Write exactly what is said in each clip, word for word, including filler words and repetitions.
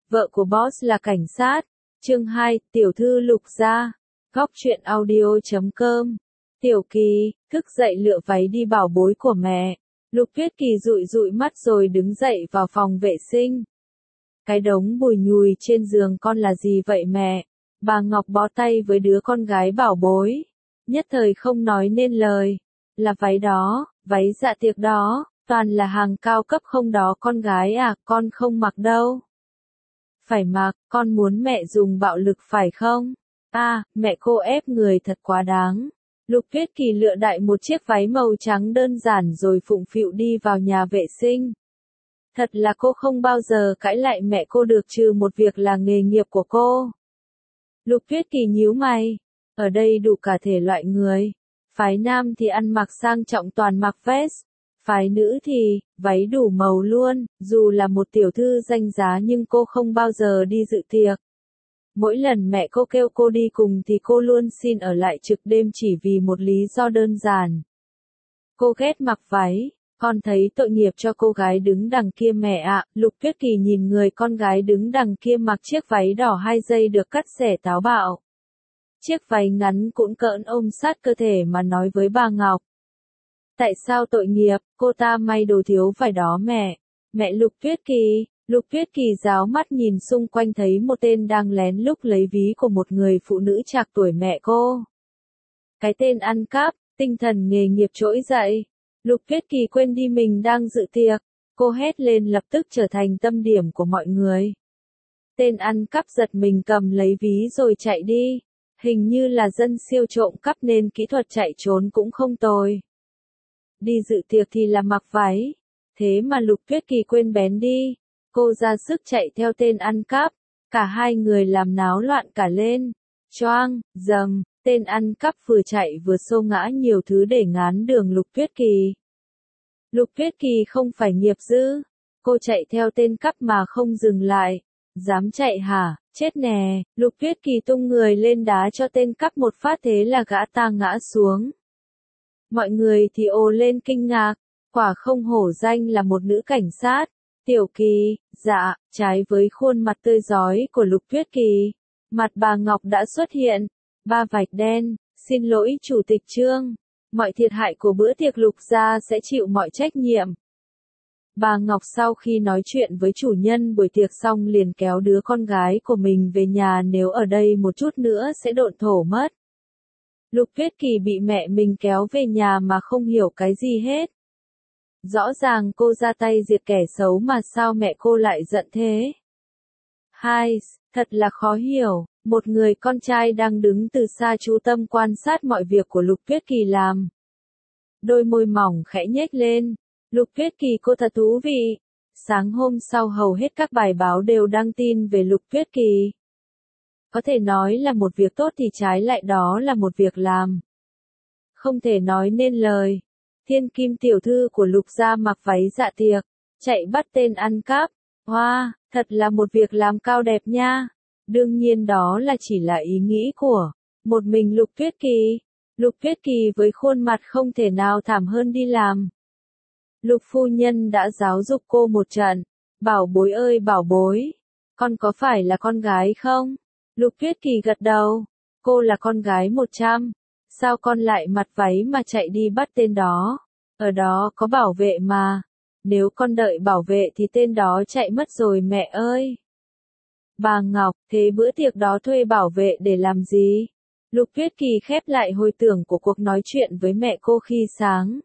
Vợ của boss là cảnh sát. Chương hai, tiểu thư Lục gia. Góc truyện audio chấm com. Tiểu Kỳ, thức dậy lựa váy đi bảo bối của mẹ. Lục Tuyết Kỳ dụi dụi mắt rồi đứng dậy vào phòng vệ sinh. Cái đống bùi nhùi trên giường con là gì vậy mẹ? Bà Ngọc bó tay với đứa con gái bảo bối. Nhất thời không nói nên lời. Là váy đó, váy dạ tiệc đó, toàn là hàng cao cấp không đó con gái à, con không mặc đâu. Phải mặc, con muốn mẹ dùng bạo lực phải không? À, mẹ cô ép người thật quá đáng. Lục Tuyết Kỳ lựa đại một chiếc váy màu trắng đơn giản rồi phụng phịu đi vào nhà vệ sinh. Thật là cô không bao giờ cãi lại mẹ cô được trừ một việc là nghề nghiệp của cô. Lục Tuyết Kỳ nhíu mày. Ở đây đủ cả thể loại người. Phái nam thì ăn mặc sang trọng toàn mặc vest. Phái nữ thì, váy đủ màu luôn, dù là một tiểu thư danh giá nhưng cô không bao giờ đi dự tiệc. Mỗi lần mẹ cô kêu cô đi cùng thì cô luôn xin ở lại trực đêm chỉ vì một lý do đơn giản. Cô ghét mặc váy, con thấy tội nghiệp cho cô gái đứng đằng kia mẹ ạ. Lục Tuyết Kỳ nhìn người con gái đứng đằng kia mặc chiếc váy đỏ hai dây được cắt xẻ táo bạo. Chiếc váy ngắn cũn cỡn ôm sát cơ thể mà nói với bà Ngọc. Tại sao tội nghiệp, cô ta may đồ thiếu vải đó mẹ. Mẹ Lục Tuyết Kỳ, Lục Tuyết Kỳ ráo mắt nhìn xung quanh thấy một tên đang lén lút lấy ví của một người phụ nữ trạc tuổi mẹ cô. Cái tên ăn cắp, tinh thần nghề nghiệp trỗi dậy. Lục Tuyết Kỳ quên đi mình đang dự tiệc. Cô hét lên lập tức trở thành tâm điểm của mọi người. Tên ăn cắp giật mình cầm lấy ví rồi chạy đi. Hình như là dân siêu trộm cắp nên kỹ thuật chạy trốn cũng không tồi. Đi dự tiệc thì là mặc váy. Thế mà Lục Tuyết Kỳ quên bén đi. Cô ra sức chạy theo tên ăn cắp. Cả hai người làm náo loạn cả lên. Choang, dầm, tên ăn cắp vừa chạy vừa xô ngã nhiều thứ để ngán đường Lục Tuyết Kỳ. Lục Tuyết Kỳ không phải nghiệp dư. Cô chạy theo tên cắp mà không dừng lại. Dám chạy hả, chết nè. Lục Tuyết Kỳ tung người lên đá cho tên cắp một phát thế là gã ta ngã xuống. Mọi người thì ồ lên kinh ngạc, quả không hổ danh là một nữ cảnh sát. Tiểu Kỳ, dạ, trái với khuôn mặt tươi rói của Lục Tuyết Kỳ, mặt bà Ngọc đã xuất hiện, ba vạch đen, xin lỗi chủ tịch Trương, mọi thiệt hại của bữa tiệc Lục gia sẽ chịu mọi trách nhiệm. Bà Ngọc sau khi nói chuyện với chủ nhân buổi tiệc xong liền kéo đứa con gái của mình về nhà nếu ở đây một chút nữa sẽ độn thổ mất. Lục Tuyết Kỳ bị mẹ mình kéo về nhà mà không hiểu cái gì hết. Rõ ràng cô ra tay diệt kẻ xấu mà sao mẹ cô lại giận thế? Hai, thật là khó hiểu, một người con trai đang đứng từ xa chú tâm quan sát mọi việc của Lục Tuyết Kỳ làm. Đôi môi mỏng khẽ nhếch lên, Lục Tuyết Kỳ cô thật thú vị. Sáng hôm sau hầu hết các bài báo đều đăng tin về Lục Tuyết Kỳ. Có thể nói là một việc tốt thì trái lại đó là một việc làm không thể nói nên lời. Thiên kim tiểu thư của Lục gia mặc váy dạ tiệc, chạy bắt tên ăn cắp. Hoa, wow, thật là một việc làm cao đẹp nha. Đương nhiên đó là chỉ là ý nghĩ của một mình Lục Tuyết Kỳ. Lục Tuyết Kỳ với khuôn mặt không thể nào thảm hơn đi làm. Lục phu nhân đã giáo dục cô một trận. Bảo bối ơi bảo bối, con có phải là con gái không? Lục Tuyết Kỳ gật đầu. Cô là con gái một trăm. Sao con lại mặc váy mà chạy đi bắt tên đó? Ở đó có bảo vệ mà. Nếu con đợi bảo vệ thì tên đó chạy mất rồi mẹ ơi. Bà Ngọc, thế bữa tiệc đó thuê bảo vệ để làm gì? Lục Tuyết Kỳ khép lại hồi tưởng của cuộc nói chuyện với mẹ cô khi sáng.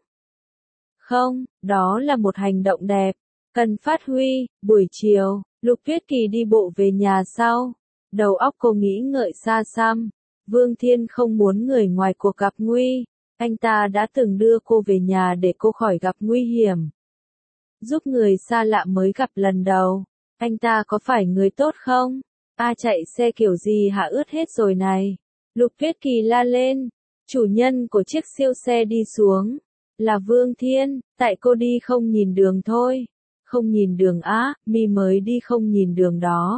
Không, đó là một hành động đẹp. Cần phát huy. Buổi chiều, Lục Tuyết Kỳ đi bộ về nhà sau. Đầu óc cô nghĩ ngợi xa xăm. Vương Thiên không muốn người ngoài cuộc gặp nguy. Anh ta đã từng đưa cô về nhà để cô khỏi gặp nguy hiểm. Giúp người xa lạ mới gặp lần đầu. Anh ta có phải người tốt không? A chạy xe kiểu gì hả ướt hết rồi này. Lục Tuyết Kỳ la lên. Chủ nhân của chiếc siêu xe đi xuống. Là Vương Thiên, tại cô đi không nhìn đường thôi. Không nhìn đường á, mi mới đi không nhìn đường đó.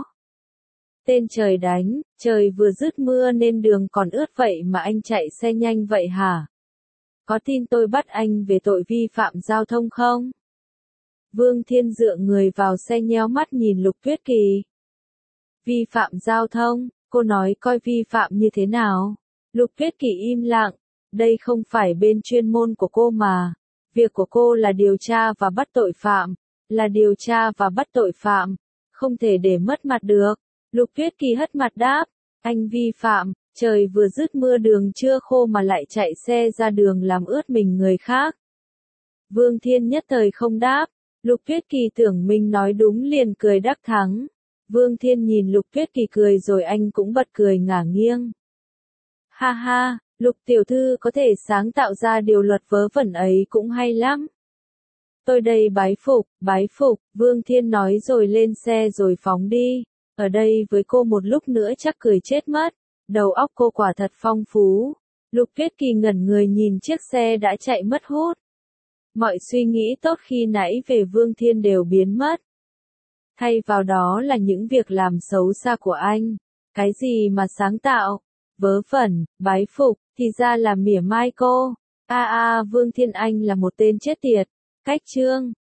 Tên trời đánh, trời vừa dứt mưa nên đường còn ướt vậy mà anh chạy xe nhanh vậy hả? Có tin tôi bắt anh về tội vi phạm giao thông không? Vương Thiên dựa người vào xe nhéo mắt nhìn Lục Tuyết Kỳ. Vi phạm giao thông, cô nói coi vi phạm như thế nào? Lục Tuyết Kỳ im lặng, đây không phải bên chuyên môn của cô mà. Việc của cô là điều tra và bắt tội phạm, là điều tra và bắt tội phạm, không thể để mất mặt được. Lục Tuyết Kỳ hất mặt đáp, anh vi phạm, trời vừa dứt mưa đường chưa khô mà lại chạy xe ra đường làm ướt mình người khác. Vương Thiên nhất thời không đáp, Lục Tuyết Kỳ tưởng mình nói đúng liền cười đắc thắng. Vương Thiên nhìn Lục Tuyết Kỳ cười rồi anh cũng bật cười ngả nghiêng. Ha ha, Lục tiểu thư có thể sáng tạo ra điều luật vớ vẩn ấy cũng hay lắm. Tôi đây bái phục, bái phục, Vương Thiên nói rồi lên xe rồi phóng đi. Ở đây với cô một lúc nữa chắc cười chết mất. Đầu óc cô quả thật phong phú. Lục Tuyết Kỳ ngẩn người nhìn chiếc xe đã chạy mất hút. Mọi suy nghĩ tốt khi nãy về Vương Thiên đều biến mất. Thay vào đó là những việc làm xấu xa của anh. Cái gì mà sáng tạo, vớ vẩn, bái phục, thì ra là mỉa mai cô. A a Vương Thiên anh là một tên chết tiệt. Cách chương